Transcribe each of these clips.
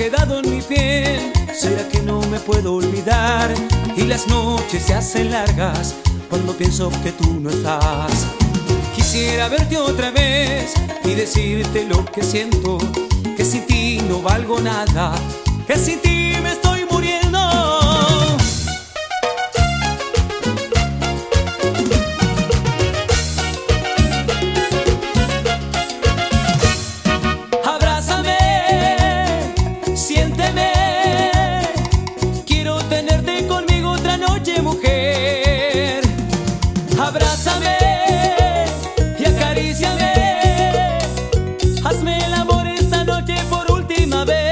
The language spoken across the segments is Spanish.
quedado en mi piel. ¿Será que no me puedo olvidar? Y las noches se hacen largas cuando pienso que tú no estás. Quisiera verte otra vez y decirte lo que siento, que sin ti no valgo nada, que sin ti me estoy muriendo. Abrázame, siénteme, quiero tenerte conmigo otra noche, mujer. Abrázame y acaríciame, hazme el amor esta noche por última vez.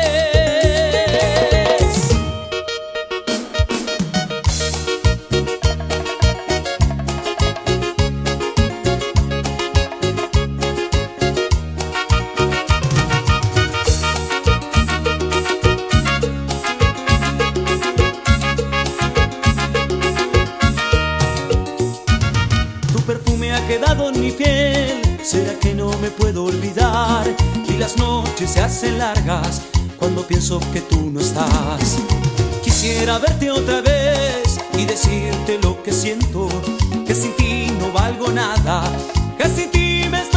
Tu perfume ha quedado en mi piel. ¿Será que no me puedo olvidar? Y las noches se hacen largas cuando pienso que tú no estás. Quisiera verte otra vez y decirte lo que siento, que sin ti no valgo nada, que sin ti me